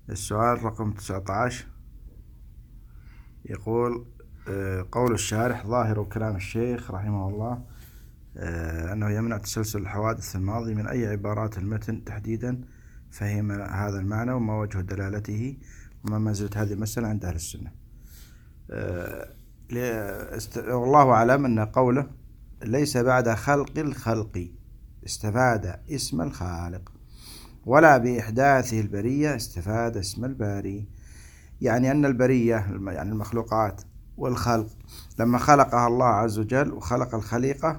السؤال رقم 19 يقول قول الشارح: ظاهر كلام الشيخ رحمه الله أنه يمنع تسلسل الحوادث في الماضي من أي عبارات المتن تحديدا فهم هذا المعنى وما وجه دلالته وما منزلة هذه المسألة عند أهل السنة. والله أعلم أن قوله ليس بعد خلق الخلق استفاد اسم الخالق، ولا بإحداثه البرية استفاد اسم الباري. يعني أن البرية يعني المخلوقات والخلق لما خلقها الله عز وجل وخلق الخليقة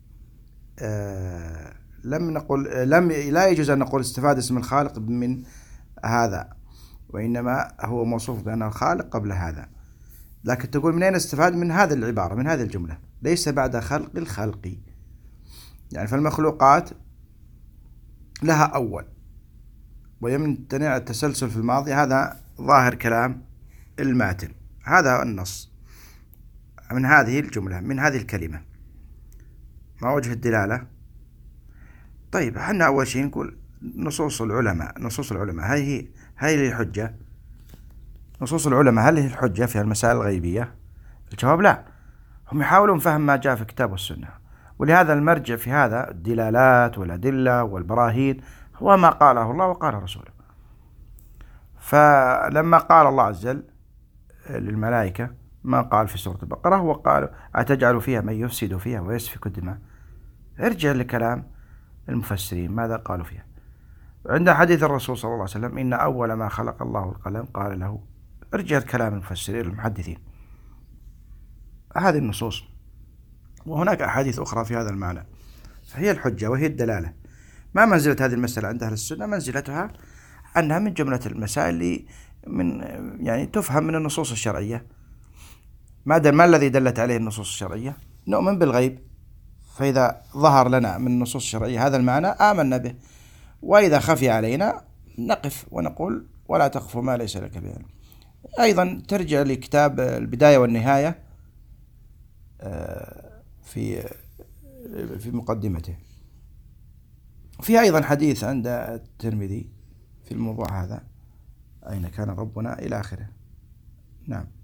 لا يجوز أن نقول استفاد اسم الخالق من هذا، وإنما هو موصوف بأنه الخالق قبل هذا. لكن تقول من أين استفاد؟ من هذه العبارة، من هذه الجملة ليس بعد خلق الخلق. يعني فالمخلوقات لها أول ويمتنع التسلسل في الماضي. هذا ظاهر كلام الماتن، هذا النص من هذه الجملة، من هذه الكلمة. ما وجه الدلالة؟ طيب احنا أول شيء نقول نصوص العلماء هل هي الحجة؟ نصوص العلماء هل هي الحجة في المسائل الغيبية؟ الجواب لا، هم يحاولون فهم ما جاء في الكتاب والسنة، ولهذا المرجع في هذا الدلالات والأدلة والبراهين هو ما قاله الله وقال رسوله. فلما قال الله عز وجل للملائكة ما قال في سورة البقرة، وقال أتجعل فيها من يفسد فيها ويسفك الدماء، ارجع لكلام المفسرين ماذا قالوا فيها. عند حديث الرسول صلى الله عليه وسلم إن أول ما خلق الله القلم، قال له ارجع لكلام المفسرين المحدثين. هذه النصوص، وهناك أحاديث أخرى في هذا المعنى، فهي الحجة وهي الدلالة. ما منزلة هذه المسألة عند أهل السنة؟ منزلتها أنها من جملة المسائل اللي يعني تفهم من النصوص الشرعية. ما الذي دلت عليه النصوص الشرعية؟ نؤمن بالغيب، فإذا ظهر لنا من النصوص الشرعية هذا المعنى آمنا به، وإذا خفي علينا نقف ونقول ولا تخف ما ليس لك به. أيضا ترجع لكتاب البداية والنهاية في مقدمته. في أيضا حديث عند الترمذي في الموضوع هذا: أين كان ربنا إلى آخره. نعم.